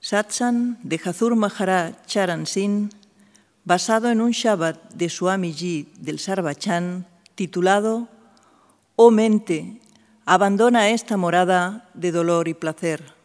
Satsang de Hazur Maharaj Charan Singh, basado en un Shabad de Swamiji del Sarvachan, titulado «Oh mente, abandona esta morada de dolor y placer».